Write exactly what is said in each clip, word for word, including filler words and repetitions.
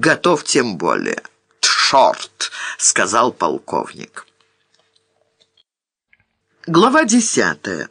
готов тем более». «Тшорт!» — сказал полковник. Глава десятая.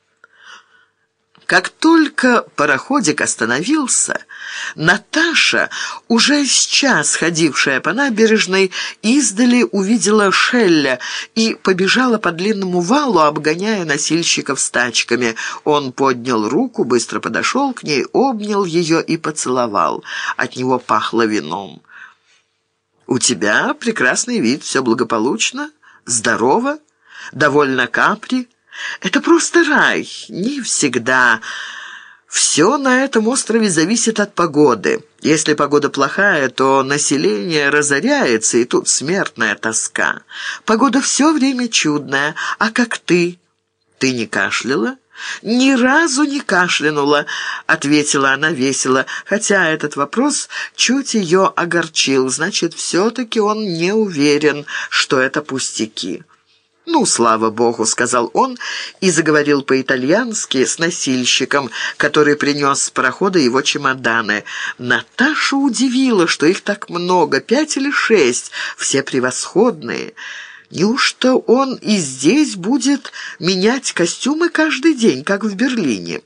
Как только пароходик остановился, Наташа, уже сейчас ходившая по набережной, издали увидела Шелля и побежала по длинному валу, обгоняя носильщиков с тачками. Он поднял руку, быстро подошел к ней, обнял ее и поцеловал. От него пахло вином. «У тебя прекрасный вид, все благополучно, здорово, довольно Капри. Это просто рай, не всегда. Все на этом острове зависит от погоды. Если погода плохая, то население разоряется, и тут смертная тоска. Погода все время чудная. А как ты? Ты не кашляла?» «Ни разу не кашлянула», — ответила она весело, хотя этот вопрос чуть ее огорчил. Значит, все-таки он не уверен, что это пустяки. «Ну, слава богу», — сказал он и заговорил по-итальянски с носильщиком, который принес с парохода его чемоданы. Наташа удивила, что их так много, пять или шесть, все превосходные. Неужто он и здесь будет менять костюмы каждый день, как в Берлине?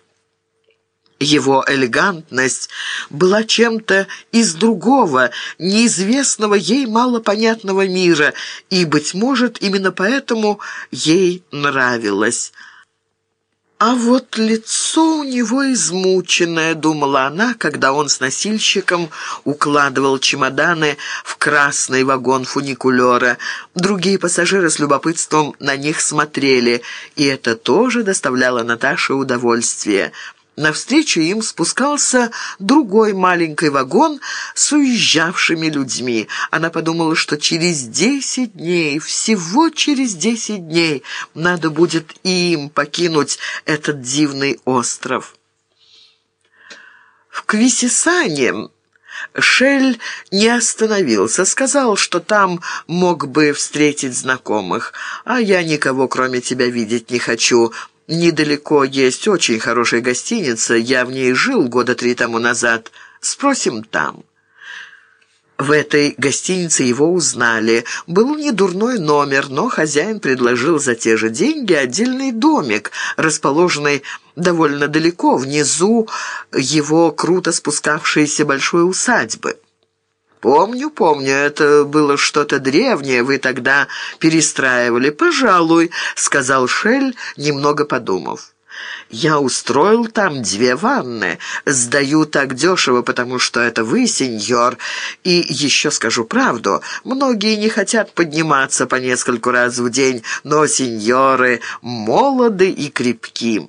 Его элегантность была чем-то из другого, неизвестного ей малопонятного мира, и, быть может, именно поэтому ей нравилось. «А вот лицо у него измученное», — думала она, когда он с носильщиком укладывал чемоданы в красный вагон фуникулера. Другие пассажиры с любопытством на них смотрели, и это тоже доставляло Наташе удовольствие. Навстречу им спускался другой маленький вагон с уезжавшими людьми. Она подумала, что через десять дней, всего через десять дней, надо будет и им покинуть этот дивный остров. В Квисисане Шель не остановился, сказал, что там мог бы встретить знакомых. «А я никого, кроме тебя, видеть не хочу». Недалеко есть очень хорошая гостиница, я в ней жил года три тому назад. Спросим там». В этой гостинице его узнали. Был недурной номер, но хозяин предложил за те же деньги отдельный домик, расположенный довольно далеко, внизу его круто спускавшейся большой усадьбы. «Помню, помню, это было что-то древнее, вы тогда перестраивали. Пожалуй», — сказал Шель, немного подумав. «Я устроил там две ванны. Сдаю так дешево, потому что это вы, сеньор. И еще скажу правду, многие не хотят подниматься по нескольку раз в день, но сеньоры молоды и крепки».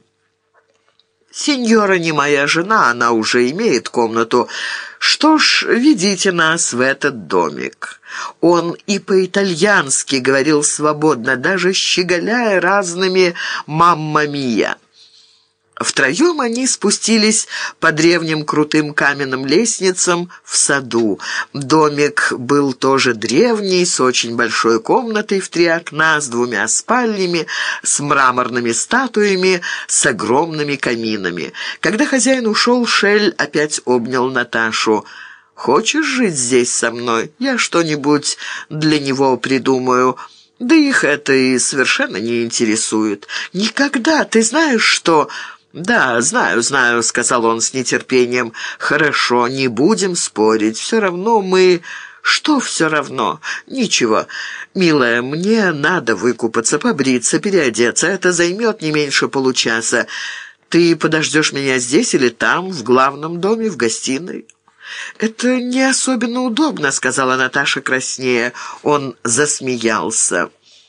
«Сеньора не моя жена, она уже имеет комнату. Что ж, ведите нас в этот домик». Он и по-итальянски говорил свободно, даже щеголяя разными «мамма мия». Втроем они спустились по древним крутым каменным лестницам в саду. Домик был тоже древний, с очень большой комнатой в три окна, с двумя спальнями, с мраморными статуями, с огромными каминами. Когда хозяин ушел, Шель опять обнял Наташу. «Хочешь жить здесь со мной? Я что-нибудь для него придумаю». Да их это и совершенно не интересует. «Никогда, ты знаешь что...» «Да, знаю, знаю», — сказал он с нетерпением. «Хорошо, не будем спорить. Все равно мы...» «Что все равно?» «Ничего. Милая, мне надо выкупаться, побриться, переодеться. Это займет не меньше получаса. Ты подождешь меня здесь или там, в главном доме, в гостиной?» «Это не особенно удобно», — сказала Наташа краснея. Он засмеялся.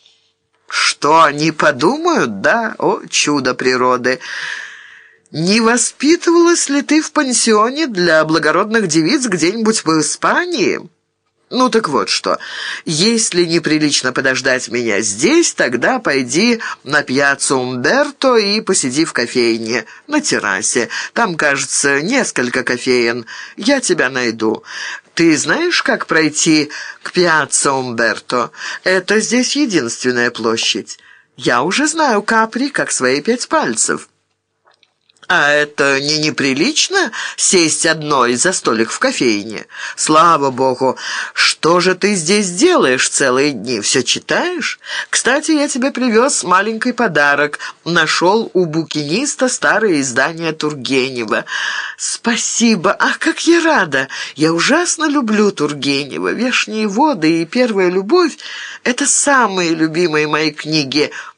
«Что, не подумают, да? О, чудо природы! Не воспитывалась ли ты в пансионе для благородных девиц где-нибудь в Испании? Ну так вот что, если неприлично подождать меня здесь, тогда пойди на пьяццу Умберто и посиди в кофейне, на террасе. Там, кажется, несколько кофеен. Я тебя найду. Ты знаешь, как пройти к пьяццо Умберто? Это здесь единственная площадь. Я уже знаю Капри, как свои пять пальцев». А это не неприлично сесть одной за столик в кофейне? Слава богу! Что же ты здесь делаешь целые дни? Все читаешь? Кстати, я тебе привез маленький подарок. Нашел у букиниста старое издание Тургенева. Спасибо! Ах, как я рада! Я ужасно люблю Тургенева. «Вешние воды» и «Первая любовь» — это самые любимые мои книги.